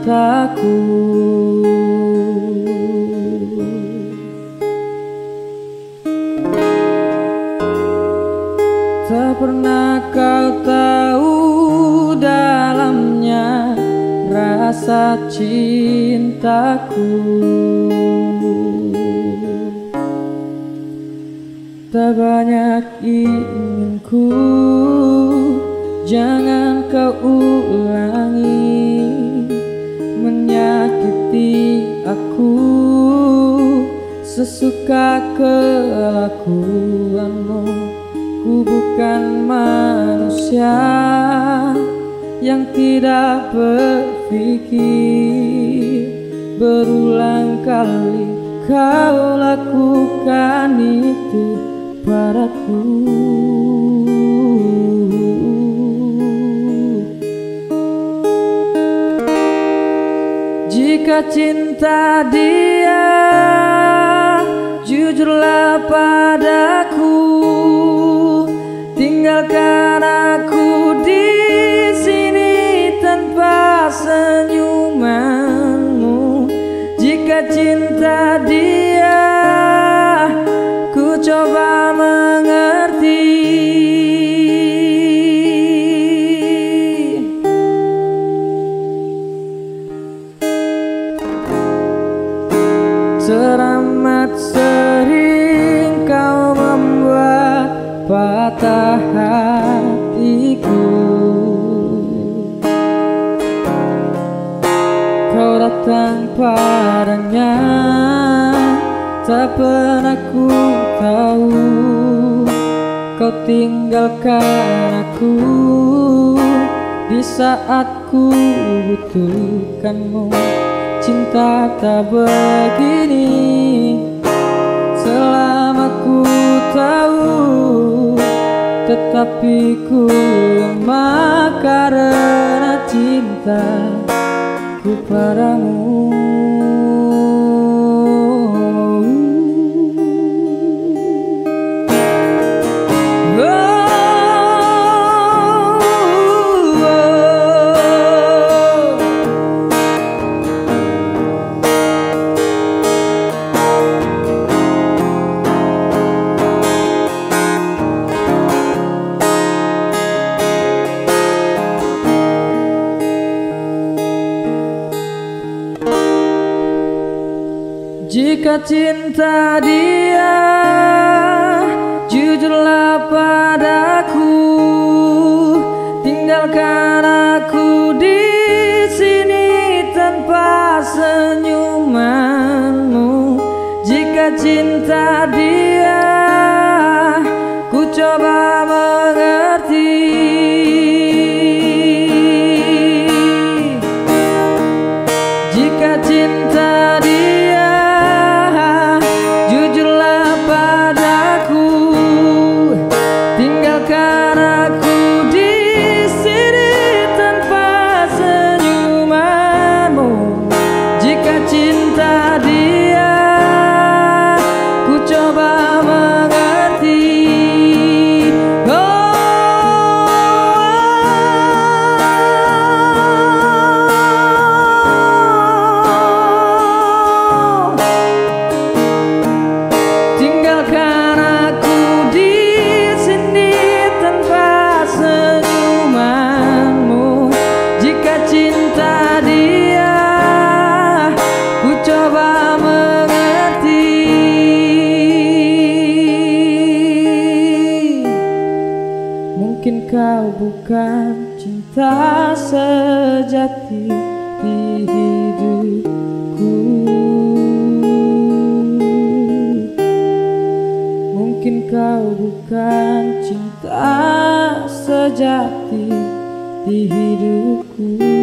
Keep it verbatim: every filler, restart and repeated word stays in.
cintaku. Tak pernah kau tahu dalamnya rasa cintaku. Tak banyak inginku, jangan kau ulangi menyakiti aku sesuka kelakuanmu. Ku bukan manusia yang tidak berpikir. Berulang kali kau lakukan itu padaku. Jika cinta dia, jujurlah padaku. Tinggalkan aku di sini tanpa senyumanmu. Jika cinta dia, ku coba mengerti. Teramat sering kau membuat patah hatiku. Kau datang padanya, tak pernah ku tahu. Kau tinggalkan aku di saat ku butuhkanmu. Cinta tak begini selama ku tahu, tetapi ku lemah karena cintaku padamu. Jika cinta dia, jujurlah padaku. Tinggalkan aku di sini tanpa senyumanmu. Jika cinta dia, ku coba mengerti. Jika cinta dia, tinggalkan aku di sini tanpa senyumanmu. Jika cinta dia, ku coba mengerti. Oh, tinggalkan aku di senyumanmu. Jika cinta dia, ku coba mengerti. Mungkin kau bukan cinta sejati di hidupku. Mungkin kau bukan cinta sejati di hidupku.